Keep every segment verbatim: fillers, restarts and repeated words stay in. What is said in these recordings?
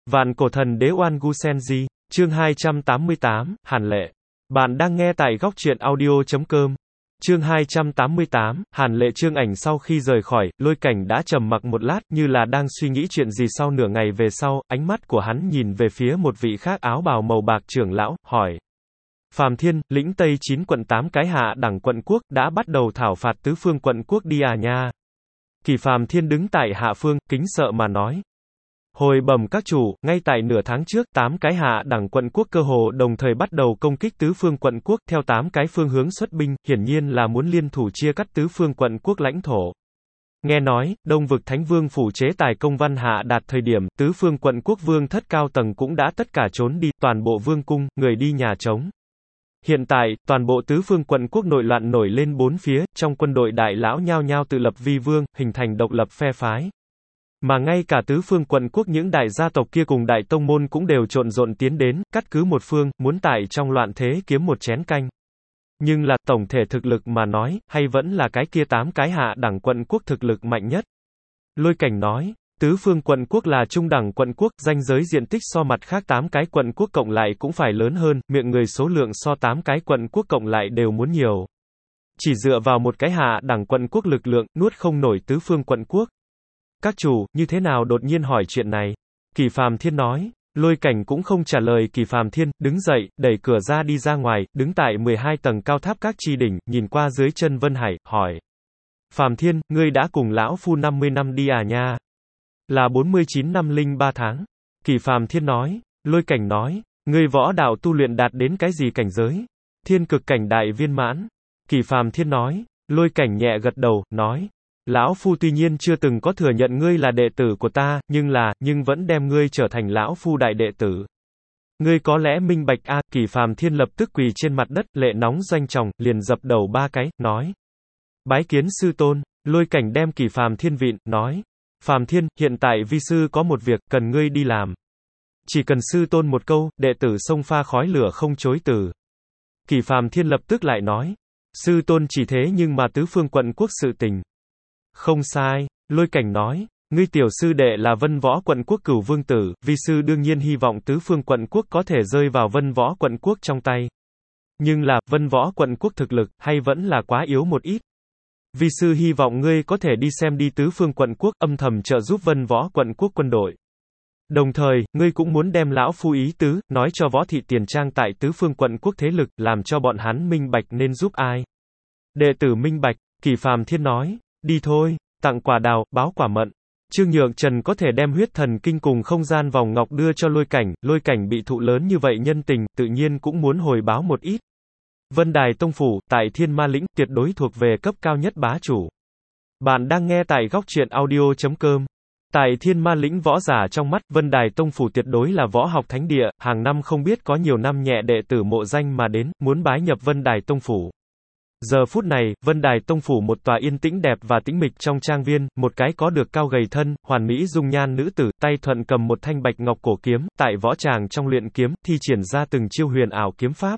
Vạn cổ thần đế Oan Gu Senji, chương hai trăm tám mươi tám, Hàn Lệ. Bạn đang nghe tại góc truyện audio chấm com. Chương hai trăm tám mươi tám, Hàn Lệ. Chương ảnh sau khi rời khỏi, Lôi Cảnh đã trầm mặc một lát, như là đang suy nghĩ chuyện gì. Sau nửa ngày về sau, ánh mắt của hắn nhìn về phía một vị khác áo bào màu bạc trưởng lão, hỏi. Phàm Thiên, lĩnh Tây chín quận tám cái hạ đẳng quận quốc, đã bắt đầu thảo phạt tứ phương quận quốc đi à nha. Kỳ Phàm Thiên đứng tại hạ phương, kính sợ mà nói. Hồi bẩm các chủ, ngay tại nửa tháng trước, tám cái hạ đẳng quận quốc cơ hồ đồng thời bắt đầu công kích tứ phương quận quốc, theo tám cái phương hướng xuất binh, hiển nhiên là muốn liên thủ chia cắt tứ phương quận quốc lãnh thổ. Nghe nói, Đông vực Thánh Vương phủ chế tài công văn hạ đạt thời điểm, tứ phương quận quốc vương thất cao tầng cũng đã tất cả trốn đi, toàn bộ vương cung, người đi nhà trống. Hiện tại, toàn bộ tứ phương quận quốc nội loạn nổi lên bốn phía, trong quân đội đại lão nhao nhao tự lập vi vương, hình thành độc lập phe phái. Mà ngay cả tứ phương quận quốc những đại gia tộc kia cùng đại tông môn cũng đều trộn rộn tiến đến, cắt cứ một phương, muốn tại trong loạn thế kiếm một chén canh. Nhưng là, tổng thể thực lực mà nói, hay vẫn là cái kia tám cái hạ đẳng quận quốc thực lực mạnh nhất. Lôi Cảnh nói, tứ phương quận quốc là trung đẳng quận quốc, ranh giới diện tích so mặt khác tám cái quận quốc cộng lại cũng phải lớn hơn, miệng người số lượng so tám cái quận quốc cộng lại đều muốn nhiều. Chỉ dựa vào một cái hạ đẳng quận quốc lực lượng, nuốt không nổi tứ phương quận quốc. Các chủ, như thế nào đột nhiên hỏi chuyện này? Kỳ Phàm Thiên nói. Lôi Cảnh cũng không trả lời. Kỳ Phàm Thiên, đứng dậy, đẩy cửa ra đi ra ngoài, đứng tại mười hai tầng cao tháp các chi đỉnh, nhìn qua dưới chân Vân Hải, hỏi. Phàm Thiên, ngươi đã cùng lão phu năm mươi năm đi à nha? Là bốn mươi chín năm linh ba tháng. Kỳ Phàm Thiên nói. Lôi Cảnh nói, ngươi võ đạo tu luyện đạt đến cái gì cảnh giới? Thiên cực cảnh đại viên mãn. Kỳ Phàm Thiên nói. Lôi Cảnh nhẹ gật đầu, nói. Lão phu tuy nhiên chưa từng có thừa nhận ngươi là đệ tử của ta, nhưng là, nhưng vẫn đem ngươi trở thành lão phu đại đệ tử. Ngươi có lẽ minh bạch a? À, Kỳ Phàm Thiên lập tức quỳ trên mặt đất, lệ nóng doanh tròng, liền dập đầu ba cái, nói. Bái kiến sư tôn. Lôi Cảnh đem Kỳ Phàm Thiên vịn, nói. Phàm Thiên, hiện tại vi sư có một việc, cần ngươi đi làm. Chỉ cần sư tôn một câu, đệ tử xông pha khói lửa không chối từ. Kỳ Phàm Thiên lập tức lại nói. Sư tôn chỉ thế nhưng mà tứ phương quận quốc sự tình. Không sai, Lôi Cảnh nói, ngươi tiểu sư đệ là Vân Võ quận quốc cửu vương tử, vi sư đương nhiên hy vọng tứ phương quận quốc có thể rơi vào Vân Võ quận quốc trong tay. Nhưng là, Vân Võ quận quốc thực lực, hay vẫn là quá yếu một ít. Vi sư hy vọng ngươi có thể đi xem đi tứ phương quận quốc, âm thầm trợ giúp Vân Võ quận quốc quân đội. Đồng thời, ngươi cũng muốn đem lão phu ý tứ, nói cho Võ thị tiền trang tại tứ phương quận quốc thế lực, làm cho bọn hắn minh bạch nên giúp ai. Đệ tử minh bạch, Kỳ Phàm Thiên nói. Đi thôi, tặng quả đào, báo quả mận. Trương Nhược Trần có thể đem huyết thần kinh cùng không gian vòng ngọc đưa cho Lôi Cảnh, Lôi Cảnh bị thụ lớn như vậy nhân tình, tự nhiên cũng muốn hồi báo một ít. Vân Đài Tông Phủ, tại Thiên Ma Lĩnh, tuyệt đối thuộc về cấp cao nhất bá chủ. Bạn đang nghe tại góc truyện audio chấm com. Tại Thiên Ma Lĩnh võ giả trong mắt, Vân Đài Tông Phủ tuyệt đối là võ học thánh địa, hàng năm không biết có nhiều năm nhẹ đệ tử mộ danh mà đến, muốn bái nhập Vân Đài Tông Phủ. Giờ phút này, Vân Đài Tông Phủ một tòa yên tĩnh đẹp và tĩnh mịch trong trang viên, một cái có được cao gầy thân, hoàn mỹ dung nhan nữ tử, tay thuận cầm một thanh bạch ngọc cổ kiếm, tại võ tràng trong luyện kiếm, thi triển ra từng chiêu huyền ảo kiếm pháp.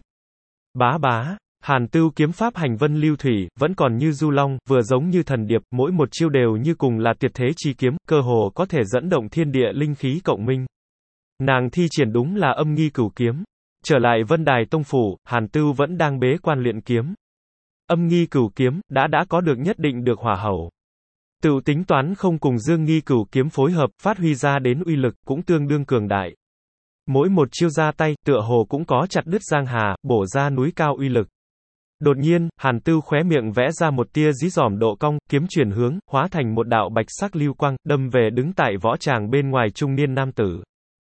Bá bá, Hàn Tưu kiếm pháp hành vân lưu thủy, vẫn còn như du long, vừa giống như thần điệp, mỗi một chiêu đều như cùng là tuyệt thế chi kiếm, cơ hồ có thể dẫn động thiên địa linh khí cộng minh. Nàng thi triển đúng là âm nghi cửu kiếm. Trở lại Vân Đài Tông Phủ, Hàn Tưu vẫn đang bế quan luyện kiếm. Âm nghi cửu kiếm, đã đã có được nhất định được hỏa hậu. Tự tính toán không cùng dương nghi cửu kiếm phối hợp, phát huy ra đến uy lực, cũng tương đương cường đại. Mỗi một chiêu ra tay, tựa hồ cũng có chặt đứt giang hà, bổ ra núi cao uy lực. Đột nhiên, Hàn Tưu khóe miệng vẽ ra một tia dí dỏm độ cong, kiếm chuyển hướng, hóa thành một đạo bạch sắc lưu quang, đâm về đứng tại võ tràng bên ngoài trung niên nam tử.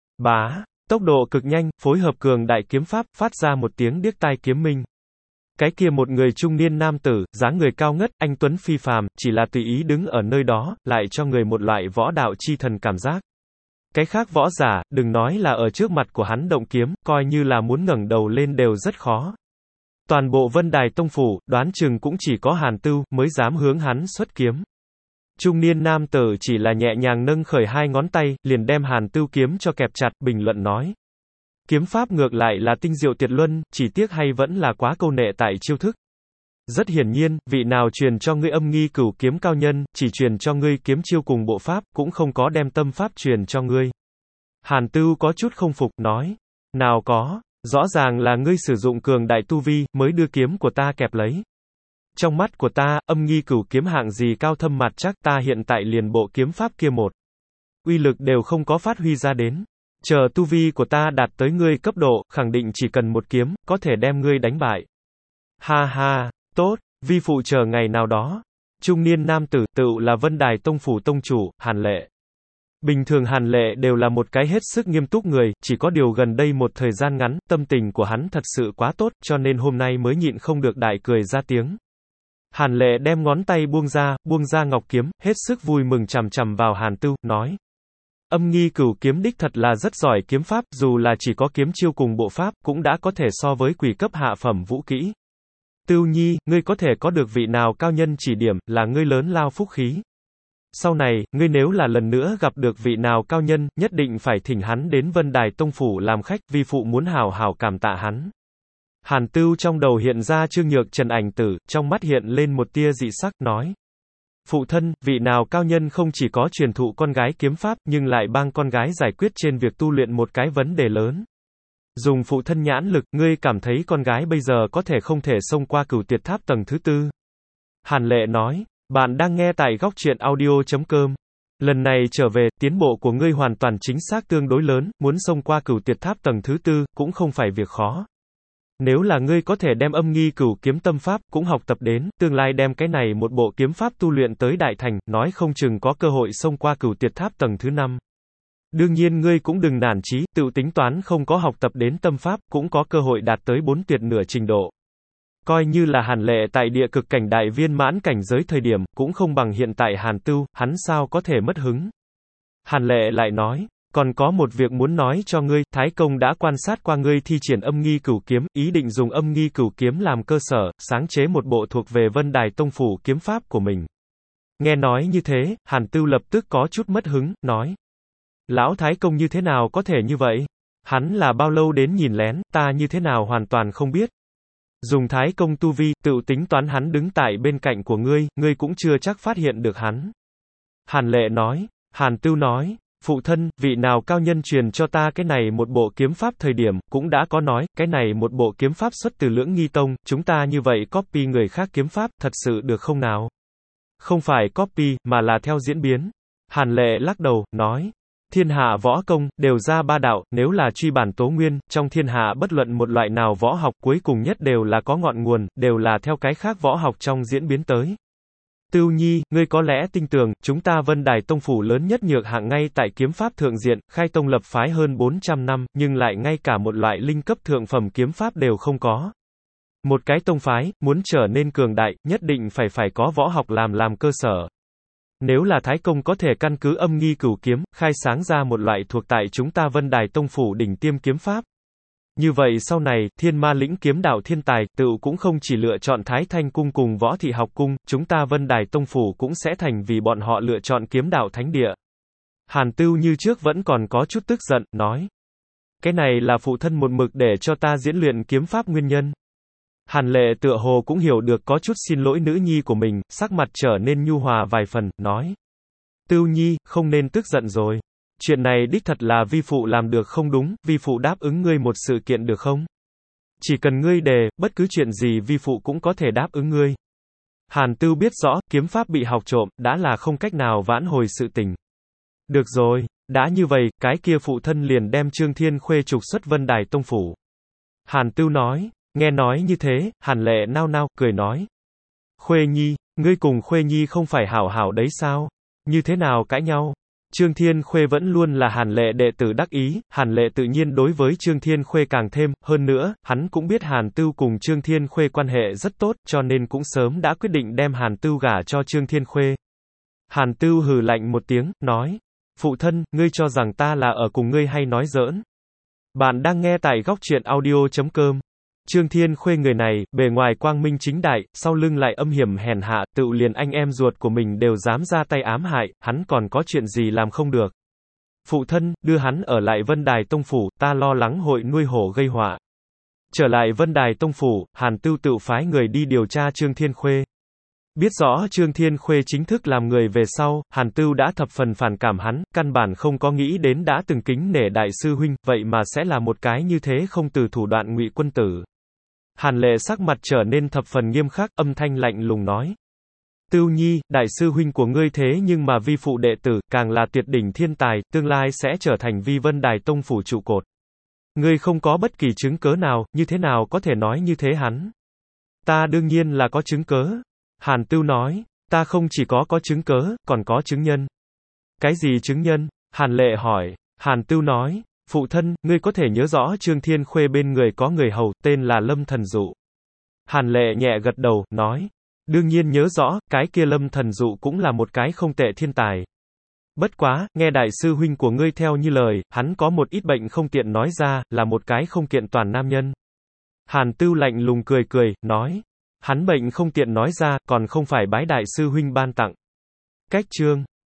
Bá, tốc độ cực nhanh, phối hợp cường đại kiếm pháp, phát ra một tiếng điếc tai kiếm minh. Cái kia một người trung niên nam tử, dáng người cao ngất, anh tuấn phi phàm, chỉ là tùy ý đứng ở nơi đó, lại cho người một loại võ đạo chi thần cảm giác. Cái khác võ giả, đừng nói là ở trước mặt của hắn động kiếm, coi như là muốn ngẩng đầu lên đều rất khó. Toàn bộ Vân Đài Tông Phủ, đoán chừng cũng chỉ có Hàn Tưu mới dám hướng hắn xuất kiếm. Trung niên nam tử chỉ là nhẹ nhàng nâng khởi hai ngón tay, liền đem Hàn Tưu kiếm cho kẹp chặt, bình luận nói. Kiếm pháp ngược lại là tinh diệu tuyệt luân, chỉ tiếc hay vẫn là quá câu nệ tại chiêu thức. Rất hiển nhiên, vị nào truyền cho ngươi âm nghi cửu kiếm cao nhân, chỉ truyền cho ngươi kiếm chiêu cùng bộ pháp, cũng không có đem tâm pháp truyền cho ngươi. Hàn Tưu có chút không phục, nói. Nào có, rõ ràng là ngươi sử dụng cường đại tu vi, mới đưa kiếm của ta kẹp lấy. Trong mắt của ta, âm nghi cửu kiếm hạng gì cao thâm mặt chắc, ta hiện tại liền bộ kiếm pháp kia một uy lực đều không có phát huy ra đến. Chờ tu vi của ta đạt tới ngươi cấp độ, khẳng định chỉ cần một kiếm, có thể đem ngươi đánh bại. Ha ha, tốt, vi phụ chờ ngày nào đó. Trung niên nam tử, tựu là Vân Đài Tông phủ tông chủ, Hàn Lệ. Bình thường Hàn Lệ đều là một cái hết sức nghiêm túc người, chỉ có điều gần đây một thời gian ngắn, tâm tình của hắn thật sự quá tốt, cho nên hôm nay mới nhịn không được đại cười ra tiếng. Hàn Lệ đem ngón tay buông ra, buông ra ngọc kiếm, hết sức vui mừng chằm chằm vào Hàn Tưu, nói. Âm nghi cửu kiếm đích thật là rất giỏi kiếm pháp, dù là chỉ có kiếm chiêu cùng bộ pháp, cũng đã có thể so với quỷ cấp hạ phẩm vũ kỹ. Tưu Nhi, ngươi có thể có được vị nào cao nhân chỉ điểm, là ngươi lớn lao phúc khí. Sau này, ngươi nếu là lần nữa gặp được vị nào cao nhân, nhất định phải thỉnh hắn đến Vân Đài Tông phủ làm khách, vi phụ muốn hào hào cảm tạ hắn. Hàn Tưu trong đầu hiện ra Trương Nhược Trần ảnh tử, trong mắt hiện lên một tia dị sắc, nói. Phụ thân, vị nào cao nhân không chỉ có truyền thụ con gái kiếm pháp, nhưng lại帮con gái giải quyết trên việc tu luyện một cái vấn đề lớn. Dùng phụ thân nhãn lực, ngươi cảm thấy con gái bây giờ có thể không thể xông qua cửu tuyệt tháp tầng thứ tư. Hàn Lệ nói, bạn đang nghe tại góc truyện audio chấm com. Lần này trở về, tiến bộ của ngươi hoàn toàn chính xác tương đối lớn, muốn xông qua cửu tuyệt tháp tầng thứ tư, cũng không phải việc khó. Nếu là ngươi có thể đem âm nghi cửu kiếm tâm pháp, cũng học tập đến, tương lai đem cái này một bộ kiếm pháp tu luyện tới đại thành, nói không chừng có cơ hội xông qua cửu tuyệt tháp tầng thứ năm. Đương nhiên ngươi cũng đừng nản chí, tự tính toán không có học tập đến tâm pháp, cũng có cơ hội đạt tới bốn tuyệt nửa trình độ. Coi như là Hàn Lệ tại địa cực cảnh đại viên mãn cảnh giới thời điểm, cũng không bằng hiện tại Hàn Tưu, hắn sao có thể mất hứng. Hàn Lệ lại nói, còn có một việc muốn nói cho ngươi, Thái Công đã quan sát qua ngươi thi triển âm nghi cửu kiếm, ý định dùng âm nghi cửu kiếm làm cơ sở, sáng chế một bộ thuộc về Vân Đài Tông phủ kiếm pháp của mình. Nghe nói như thế, Hàn Tưu lập tức có chút mất hứng, nói. Lão Thái Công như thế nào có thể như vậy? Hắn là bao lâu đến nhìn lén, ta như thế nào hoàn toàn không biết. Dùng Thái Công tu vi, tự tính toán hắn đứng tại bên cạnh của ngươi, ngươi cũng chưa chắc phát hiện được hắn. Hàn Lệ nói, Hàn Tưu nói, phụ thân, vị nào cao nhân truyền cho ta cái này một bộ kiếm pháp thời điểm, cũng đã có nói, cái này một bộ kiếm pháp xuất từ Lưỡng Nghi Tông, chúng ta như vậy copy người khác kiếm pháp, thật sự được không nào? Không phải copy, mà là theo diễn biến. Hàn Lệ lắc đầu, nói. Thiên hạ võ công, đều ra ba đạo, nếu là truy bản tố nguyên, trong thiên hạ bất luận một loại nào võ học cuối cùng nhất đều là có ngọn nguồn, đều là theo cái khác võ học trong diễn biến tới. Tưu Nhi, ngươi có lẽ tin tưởng, chúng ta Vân Đài Tông phủ lớn nhất nhược hạng ngay tại kiếm pháp thượng diện, khai tông lập phái hơn bốn trăm năm, nhưng lại ngay cả một loại linh cấp thượng phẩm kiếm pháp đều không có. Một cái tông phái, muốn trở nên cường đại, nhất định phải phải có võ học làm làm cơ sở. Nếu là Thái Công có thể căn cứ âm nghi cửu kiếm, khai sáng ra một loại thuộc tại chúng ta Vân Đài Tông phủ đỉnh tiêm kiếm pháp. Như vậy sau này, Thiên Ma lĩnh kiếm đạo thiên tài, tự cũng không chỉ lựa chọn Thái Thanh cung cùng Võ Thị học cung, chúng ta Vân Đài Tông phủ cũng sẽ thành vì bọn họ lựa chọn kiếm đạo thánh địa. Hàn Tưu như trước vẫn còn có chút tức giận, nói. Cái này là phụ thân một mực để cho ta diễn luyện kiếm pháp nguyên nhân. Hàn Lệ tựa hồ cũng hiểu được có chút xin lỗi nữ nhi của mình, sắc mặt trở nên nhu hòa vài phần, nói. Tưu Nhi, không nên tức giận rồi. Chuyện này đích thật là vi phụ làm được không đúng, vi phụ đáp ứng ngươi một sự kiện được không? Chỉ cần ngươi đề, bất cứ chuyện gì vi phụ cũng có thể đáp ứng ngươi. Hàn Tưu biết rõ, kiếm pháp bị học trộm, đã là không cách nào vãn hồi sự tình. Được rồi, đã như vậy, cái kia phụ thân liền đem Trương Thiên Khuê trục xuất Vân Đài Tông phủ. Hàn Tưu nói. Nghe nói như thế, Hàn Lệ nao nao, cười nói. Khuê Nhi, ngươi cùng Khuê Nhi không phải hảo hảo đấy sao? Như thế nào cãi nhau? Trương Thiên Khuê vẫn luôn là Hàn Lệ đệ tử đắc ý, Hàn Lệ tự nhiên đối với Trương Thiên Khuê càng thêm, hơn nữa, hắn cũng biết Hàn Tưu cùng Trương Thiên Khuê quan hệ rất tốt, cho nên cũng sớm đã quyết định đem Hàn Tưu gả cho Trương Thiên Khuê. Hàn Tưu hừ lạnh một tiếng, nói. Phụ thân, ngươi cho rằng ta là ở cùng ngươi hay nói giỡn? Bạn đang nghe tại góc truyện audio chấm com. Trương Thiên Khuê người này, bề ngoài quang minh chính đại, sau lưng lại âm hiểm hèn hạ, tự liền anh em ruột của mình đều dám ra tay ám hại, hắn còn có chuyện gì làm không được. Phụ thân, đưa hắn ở lại Vân Đài Tông phủ, ta lo lắng hội nuôi hổ gây họa. Trở lại Vân Đài Tông phủ, Hàn Tưu tự phái người đi điều tra Trương Thiên Khuê. Biết rõ Trương Thiên Khuê chính thức làm người về sau, Hàn Tưu đã thập phần phản cảm hắn, căn bản không có nghĩ đến đã từng kính nể đại sư huynh, vậy mà sẽ là một cái như thế không từ thủ đoạn ngụy quân tử. Hàn Lệ sắc mặt trở nên thập phần nghiêm khắc, âm thanh lạnh lùng nói. Tưu Nhi, đại sư huynh của ngươi thế nhưng mà vi phụ đệ tử, càng là tuyệt đỉnh thiên tài, tương lai sẽ trở thành vi vân đài tông phủ trụ cột. Ngươi không có bất kỳ chứng cớ nào, như thế nào có thể nói như thế hắn? Ta đương nhiên là có chứng cớ. Hàn Tưu nói, ta không chỉ có có chứng cớ, còn có chứng nhân. Cái gì chứng nhân? Hàn Lệ hỏi. Hàn Tưu nói, phụ thân, ngươi có thể nhớ rõ Trương Thiên Khuê bên người có người hầu, tên là Lâm Thần Dụ. Hàn Lệ nhẹ gật đầu, nói, đương nhiên nhớ rõ, cái kia Lâm Thần Dụ cũng là một cái không tệ thiên tài. Bất quá, nghe đại sư huynh của ngươi theo như lời, hắn có một ít bệnh không tiện nói ra, là một cái không kiện toàn nam nhân. Hàn Tưu lạnh lùng cười cười, nói, hắn bệnh không tiện nói ra, còn không phải bái đại sư huynh ban tặng. Cách chương